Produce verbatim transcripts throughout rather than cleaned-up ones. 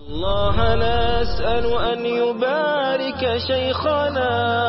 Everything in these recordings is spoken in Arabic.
الله نسأل أن يبارك شيخنا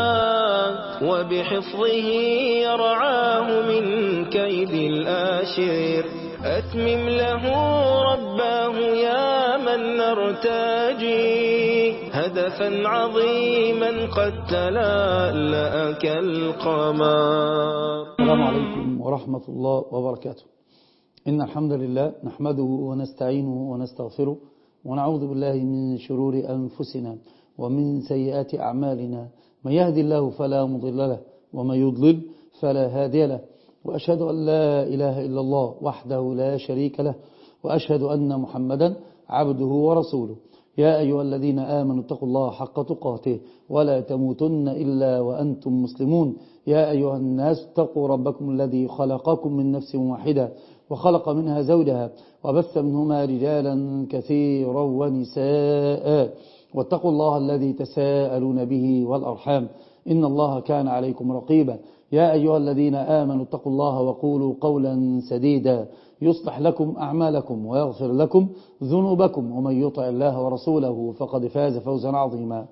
وبحفظه يرعاه من كيد الآشر. أتمم له رباه يا من نرتجي هدفا عظيما قد تلألأ كالقمر. السلام عليكم ورحمة الله وبركاته. إن الحمد لله نحمده ونستعينه ونستغفره ونعوذ بالله من شرور أنفسنا ومن سيئات أعمالنا. من يهدي الله فلا مضل له ومن يضلل فلا هادي له، وأشهد أن لا إله إلا الله وحده لا شريك له، وأشهد أن محمدا عبده ورسوله. يا أيها الذين آمنوا اتقوا الله حق تقاته ولا تموتن إلا وأنتم مسلمون. يا أيها الناس اتقوا ربكم الذي خلقكم من نفس واحدة وخلق منها زوجها وبث منهما رجالا كثيرا ونساء، واتقوا الله الذي تساءلون به والأرحام إن الله كان عليكم رقيبا. يا أيها الذين آمنوا اتقوا الله وقولوا قولا سديدا يصلح لكم أعمالكم ويغفر لكم ذنوبكم، ومن يطع الله ورسوله فقد فاز فوزا عظيما.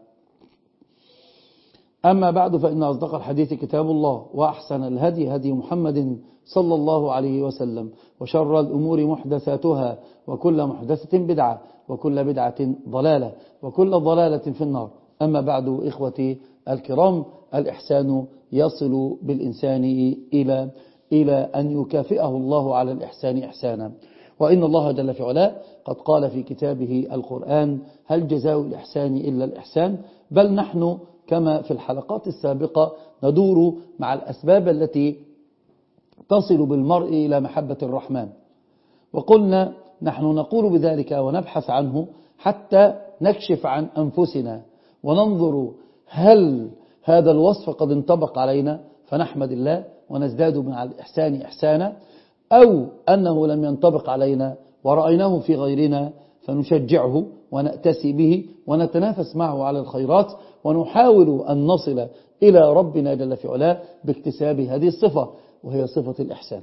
أما بعد، فإن أصدق الحديث كتاب الله، وأحسن الهدي هدي محمد صلى الله عليه وسلم، وشر الأمور محدثاتها، وكل محدثة بدعة، وكل بدعة ضلالة، وكل ضلالة في النار. أما بعد، إخوتي الكرام، الإحسان يصل بالإنسان إلى إلى أن يكافئه الله على الإحسان إحسانا. وإن الله جل في علاه قد قال في كتابه القرآن: هل جزاء الإحسان إلا الإحسان؟ بل نحن كما في الحلقات السابقة ندور مع الأسباب التي تصل بالمرء إلى محبة الرحمن، وقلنا نحن نقول بذلك ونبحث عنه حتى نكشف عن أنفسنا وننظر هل هذا الوصف قد انطبق علينا فنحمد الله ونزداد مع الإحسان إحسانا، أو أنه لم ينطبق علينا ورأيناه في غيرنا فنشجعه ونأتسي به ونتنافس معه على الخيرات، ونحاول أن نصل إلى ربنا جل في علاه باكتساب هذه الصفة، وهي صفة الإحسان.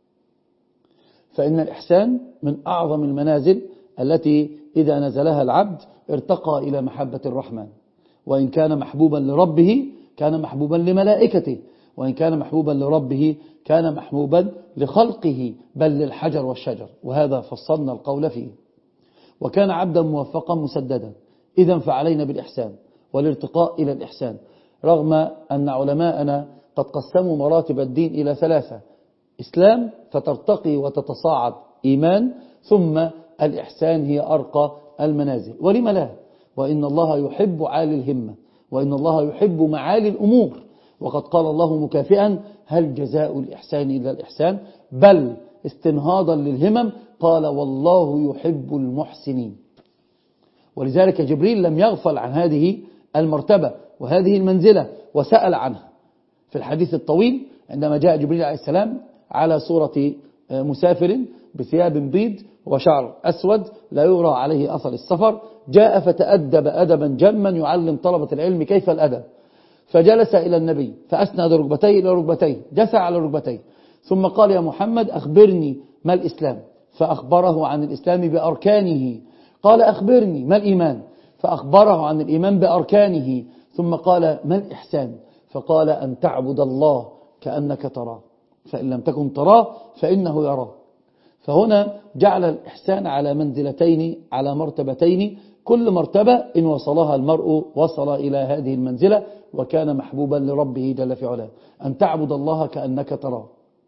فإن الإحسان من أعظم المنازل التي إذا نزلها العبد ارتقى إلى محبة الرحمن. وإن كان محبوبا لربه كان محبوبا لملائكته، وإن كان محبوبا لربه كان محبوبا لخلقه، بل للحجر والشجر، وهذا فصلنا القول فيه. وكان عبدا موفقا مسددا. إذن فعلينا بالإحسان والارتقاء إلى الإحسان، رغم أن علماءنا قد قسموا مراتب الدين إلى ثلاثة: إسلام فترتقي وتتصاعد إيمان، ثم الإحسان هي أرقى المنازل. ولم لا؟ وإن الله يحب عالي الهمة، وإن الله يحب معالي الأمور. وقد قال الله مكافئا: هل جزاء الإحسان إلا الإحسان؟ بل استنهاضا للهمم قال: والله يحب المحسنين. ولذلك جبريل لم يغفل عن هذه المرتبة وهذه المنزلة وسأل عنها في الحديث الطويل، عندما جاء جبريل عليه السلام على صورة مسافر بثياب بيض وشعر أسود لا يرى عليه أثر السفر، جاء فتأدب أدبا جما يعلم طلبة العلم كيف الأدب، فجلس إلى النبي فأسند ركبتيه إلى ركبتيه، جثى على ركبتيه، ثم قال: يا محمد أخبرني ما الإسلام؟ فأخبره عن الإسلام بأركانه. قال: أخبرني ما الإيمان؟ فأخبره عن الإيمان بأركانه. ثم قال: ما الإحسان؟ فقال: أن تعبد الله كأنك تراه، فإن لم تكن تراه فإنه يراك. فهنا جعل الإحسان على منزلتين، على مرتبتين، كل مرتبة إن وصلها المرء وصل إلى هذه المنزلة وكان محبوبا لربه جل في علاه. أن تعبد الله كأنك تراه،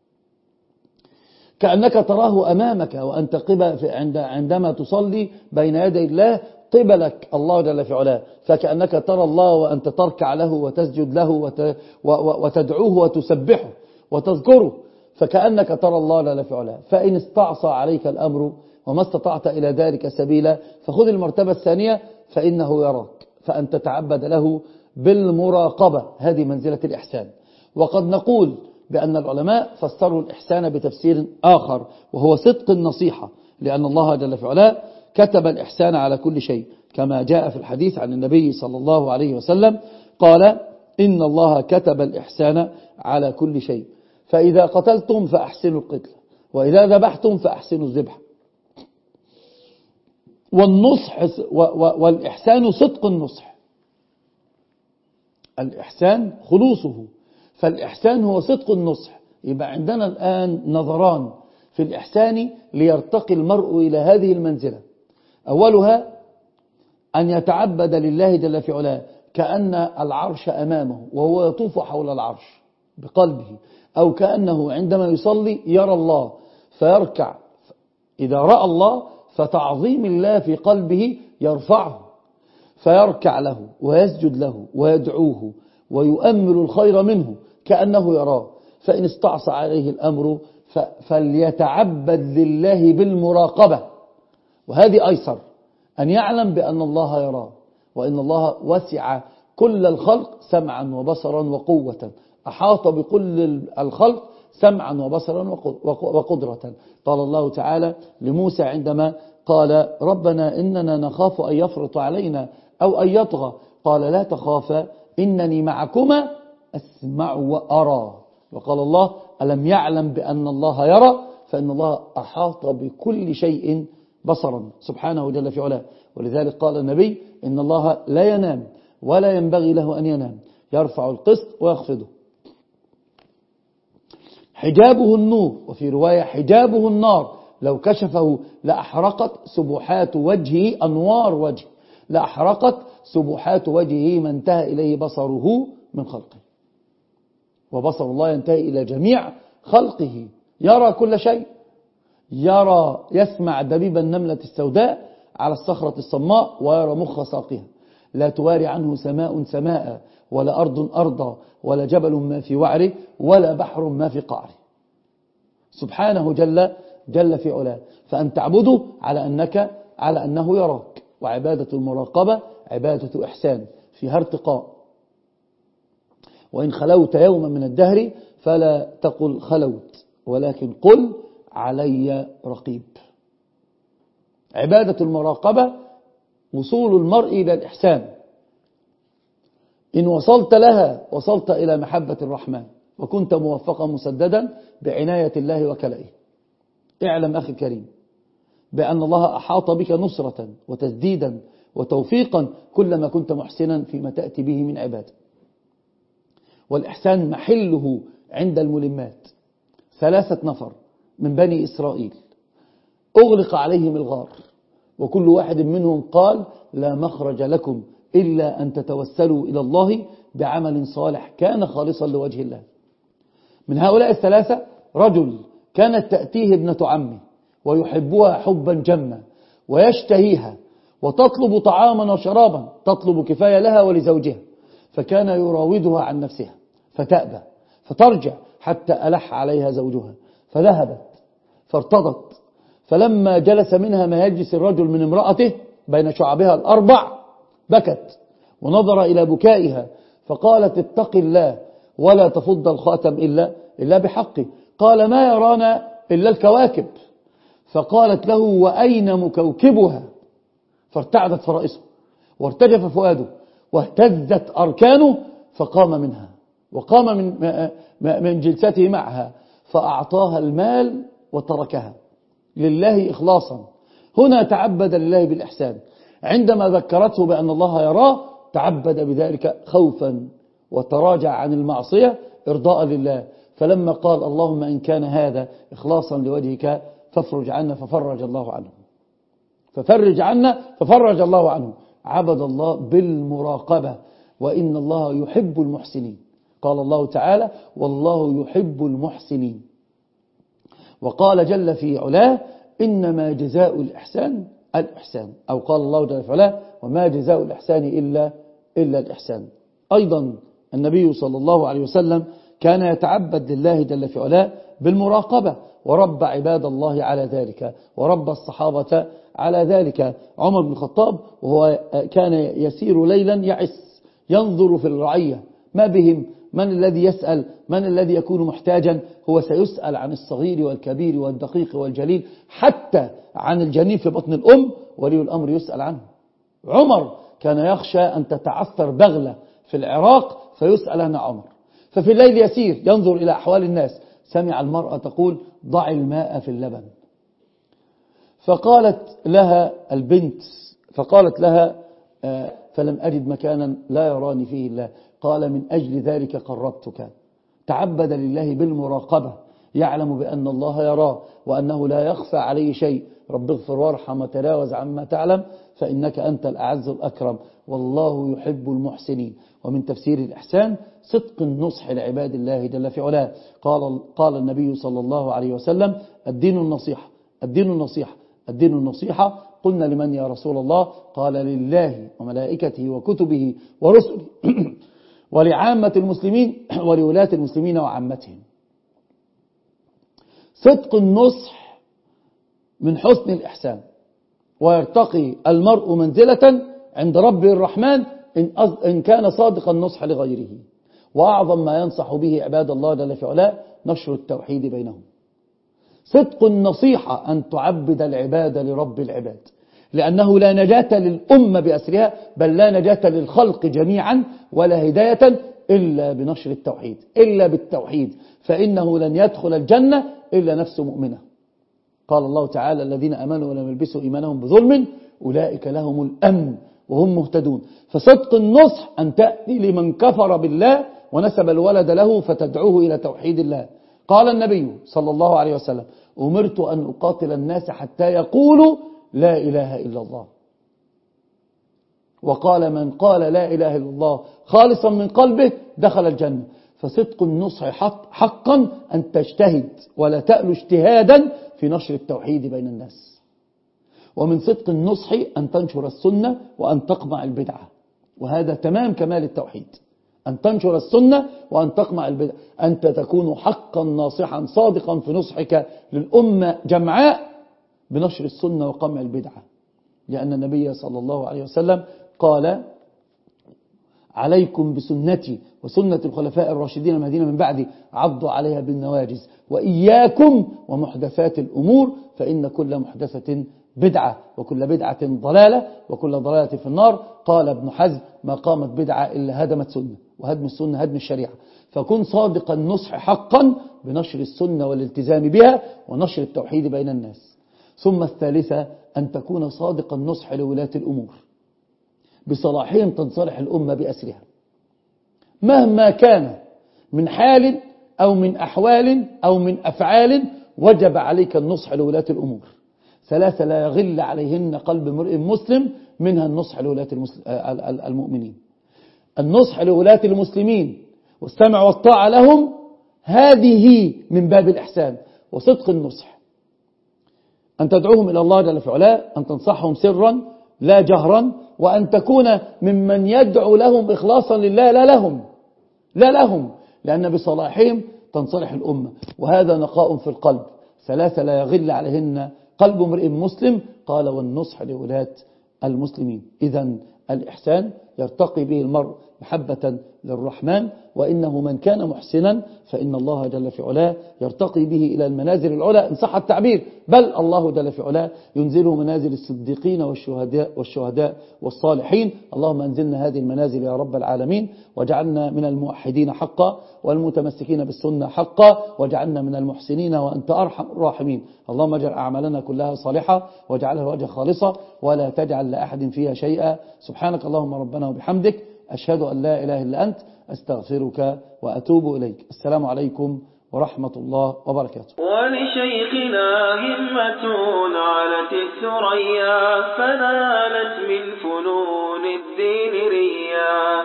كأنك تراه أمامك، وأنت قبل عندما تصلي بين يدي الله قبلك الله جل في علاه، فكأنك ترى الله وأنت تركع له وتسجد له وتدعوه وتسبحه وتذكره، فكأنك ترى الله جل في علاه. فإن استعصى عليك الأمر وما استطعت إلى ذلك سبيلا فخذ المرتبة الثانية، فإنه يراك، فأن تتعبد له بالمراقبة. هذه منزلة الإحسان. وقد نقول بأن العلماء فسروا الإحسان بتفسير آخر، وهو صدق النصيحة، لأن الله جل في علاه كتب الإحسان على كل شيء، كما جاء في الحديث عن النبي صلى الله عليه وسلم قال: إن الله كتب الإحسان على كل شيء، فإذا قتلتم فأحسنوا القتل، وإذا ذبحتم فأحسنوا الذبح، والنصح والإحسان صدق النصح. الإحسان خلوصه، فالإحسان هو صدق النصح. يبقى عندنا الآن نظران في الإحسان ليرتقي المرء إلى هذه المنزلة. أولها أن يتعبد لله جل في علاه كأن العرش أمامه وهو يطوف حول العرش بقلبه، أو كأنه عندما يصلي يرى الله فيركع، إذا رأى الله فتعظيم الله في قلبه يرفعه فيركع له ويسجد له ويدعوه ويؤمل الخير منه كأنه يراه. فإن استعصى عليه الأمر فليتعبد لله بالمراقبة، وهذه أيسر، أن يعلم بأن الله يراه، وإن الله وسع كل الخلق سمعا وبصرا وقوة، أحاط بكل الخلق سمعا وبصرا وقدرة. قال الله تعالى لموسى عندما قال ربنا إننا نخاف أن يفرط علينا أو أن يطغى، قال لا تخافا إنني معكما أسمع وأرى. وقال الله ألم يعلم بأن الله يرى، فإن الله أحاط بكل شيء بصرا سبحانه جل في علاه. ولذلك قال النبي إن الله لا ينام ولا ينبغي له أن ينام، يرفع القسط ويخفضه. حجابه النور، وفي رواية حجابه النار، لو كشفه لأحرقت سبحات وجهه، أنوار وجهه لأحرقت سبحات وجهه ما انتهى إليه بصره من خلقه. وبصر الله ينتهي إلى جميع خلقه، يرى كل شيء، يرى يسمع دبيب النملة السوداء على الصخرة الصماء ويرى مخ ساقها، لا تواري عنه سماء سماء ولا أرض أرضا ولا جبل ما في وعره ولا بحر ما في قعره، سبحانه جل جل في علاه. فأن تعبده على أنك على أنه يراك. وعبادة المراقبة عبادة إحسان فيها ارتقاء. وإن خلوت يوما من الدهر فلا تقل خلوت، ولكن قل علي رقيب. عبادة المراقبة وصول المرء إلى الإحسان، إن وصلت لها وصلت إلى محبة الرحمن، وكنت موفقا مسددا بعناية الله وكلائه. اعلم أخي الكريم بأن الله أحاط بك نصرة وتسديدا وتوفيقا كلما كنت محسنا فيما تأتي به من عباده. والإحسان محله عند الملمات. ثلاثة نفر من بني إسرائيل أغلق عليهم الغار، وكل واحد منهم قال لا مخرج لكم إلا أن تتوسلوا إلى الله بعمل صالح كان خالصا لوجه الله. من هؤلاء الثلاثة رجل كانت تأتيه ابنة عمه ويحبها حبا جما ويشتهيها وتطلب طعاما وشرابا، تطلب كفاية لها ولزوجها، فكان يراودها عن نفسها فتأبى فترجع حتى ألح عليها زوجها، فذهبت فارتضت. فلما جلس منها ما يجلس الرجل من امرأته بين شعبها الأربع بكت ونظر إلى بكائها فقالت اتق الله ولا تفض الخاتم إلا, إلا بحقه. قال ما يرانا إلا الكواكب. فقالت له وأين مكوكبها؟ فارتعدت فرائسه وارتجف فؤاده واهتزت أركانه، فقام منها وقام من, من جلسته معها فأعطاها المال وتركها لله إخلاصا. هنا تعبد لله بالإحسان. عندما ذكرته بأن الله يراه تعبد بذلك خوفا وتراجع عن المعصية إرضاء لله. فلما قال اللهم إن كان هذا إخلاصا لوجهك فافرج عنا ففرج الله عنه ففرج عنا ففرج الله عنه. عبد الله بالمراقبة، وإن الله يحب المحسنين. قال الله تعالى والله يحب المحسنين. وقال جل في علاه إنما جزاء الإحسان الإحسان، أو قال الله جل في علاه وما جزاء الإحسان إلا, إلا الإحسان. أيضا النبي صلى الله عليه وسلم كان يتعبد لله جل في علاه بالمراقبة، ورب عباد الله على ذلك، ورب الصحابة على ذلك. عمر بن الخطاب وهو كان يسير ليلا يعس ينظر في الرعية ما بهم، من الذي يسأل، من الذي يكون محتاجا، هو سيسأل عن الصغير والكبير والدقيق والجليل حتى عن الجنين في بطن الأم ولي الأمر يسأل عنه. عمر كان يخشى أن تتعثر بغلة في العراق فيسأل عنها عمر. ففي الليل يسير ينظر إلى أحوال الناس، سمع المرأة تقول ضع الماء في اللبن، فقالت لها البنت فقالت لها فلم أجد مكانا لا يراني فيه الله. قال من أجل ذلك قربتك. تعبد لله بالمراقبة، يعلم بأن الله يراه وأنه لا يخفى عليه شيء. رب اغفر وارحم وتجاوز عما تعلم فإنك أنت الأعز الأكرم والله يحب المحسنين. ومن تفسير الإحسان صدق النصح لعباد الله جل في علاه. قال, قال النبي صلى الله عليه وسلم الدين النصيحة الدين النصيحة الدين النصيحة. قلنا لمن يا رسول الله؟ قال لله وملائكته وكتبه ورسله ولعامة المسلمين ولولاة المسلمين وعامتهم. صدق النصح من حسن الإحسان، ويرتقي المرء منزلة عند ربه الرحمن إن كان صادق النصح لغيره. وأعظم ما ينصح به عباد الله جل في علاه نشر التوحيد بينهم. صدق النصيحة أن تعبد العباد لرب العباد، لأنه لا نجاة للأمة بأسرها، بل لا نجاة للخلق جميعا ولا هداية إلا بنشر التوحيد، إلا بالتوحيد، فإنه لن يدخل الجنة إلا نفس مؤمنة. قال الله تعالى الذين أمنوا ولم يلبسوا إيمانهم بظلم أولئك لهم الأمن وهم مهتدون. فصدق النصح أن تأتي لمن كفر بالله ونسب الولد له فتدعوه إلى توحيد الله. قال النبي صلى الله عليه وسلم أمرت أن أقاتل الناس حتى يقولوا لا إله إلا الله. وقال من قال لا إله إلا الله خالصا من قلبه دخل الجنة. فصدق النصح حق حقا أن تجتهد ولا تألو اجتهادا في نشر التوحيد بين الناس. ومن صدق النصح أن تنشر السنة وأن تقمع البدعة، وهذا تمام كمال التوحيد، أن تنشر السنة وأن تقمع البدعة. أنت تكون حقا ناصحا صادقا في نصحك للأمة جمعاء بنشر السنة وقمع البدعة، لأن النبي صلى الله عليه وسلم قال عليكم بسنتي وسنة الخلفاء الراشدين المهديين من بعدي عضوا عليها بالنواجز وإياكم ومحدثات الأمور فإن كل محدثة بدعة وكل بدعة ضلالة وكل ضلالة في النار. قال ابن حزم ما قامت بدعة إلا هدمت سنة، وهدم السنة هدم الشريعة. فكن صادق النصح حقا بنشر السنة والالتزام بها ونشر التوحيد بين الناس. ثم الثالثة أن تكون صادق النصح لولاة الأمور بصلاحهم تنصلح الأمة بأسرها مهما كان من حال أو من أحوال أو من أفعال. وجب عليك النصح لولاة الأمور. ثلاثة لا يغل عليهن قلب امرئ مسلم، منها النصح لولاة المؤمنين. النصح لولاة المسلمين والسمع والطاعة لهم هذه من باب الإحسان وصدق النصح. أن تدعوهم إلى الله جل في علاه، أن تنصحهم سرا لا جهرا، وأن تكون ممن يدعو لهم إخلاصا لله لا لهم لا لهم لأن بصلاحهم تنصلح الأمة، وهذا نقاء في القلب. ثلاثة لا يغل عليهن قلب امرئ مسلم. قال والنصح لولاة المسلمين. إذن الإحسان يرتقي به المرء محبة للرحمن، وإنه من كان محسنا فإن الله جل في علاه يرتقي به إلى المنازل العلى إن صح التعبير، بل الله جل في علاه ينزله منازل الصديقين والشهداء, والشهداء والصالحين. اللهم أنزلنا هذه المنازل يا رب العالمين، وجعلنا من الموحدين حقا والمتمسكين بالسنة حقا، وجعلنا من المحسنين وأنت أرحم الراحمين. اللهم اجعل أعمالنا كلها صالحة واجعلها وجه خالصة ولا تجعل لأحد فيها شيئا. سبحانك اللهم ربنا وبحمدك أشهد أن لا إله إلا أنت أستغفرك وأتوب إليك. السلام عليكم ورحمة الله وبركاته. ولشيخنا همة علت الثريا فنالت من فنون الدين ريا.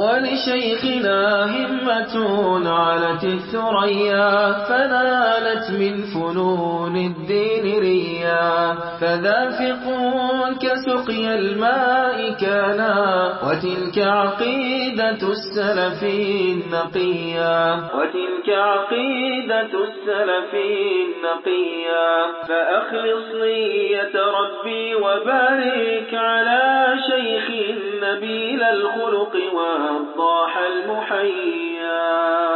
ولشيخنا همة علت الثريا فنالت من فنون الدين ريا. فذا فقه كسقي الماء كانا وتلك عقيدة السلف النقيا. وتلك عقيدة السلف النقيا. فأخلص نية ربي وبارك على شيخ نبيل الخلق والضاح المحيا.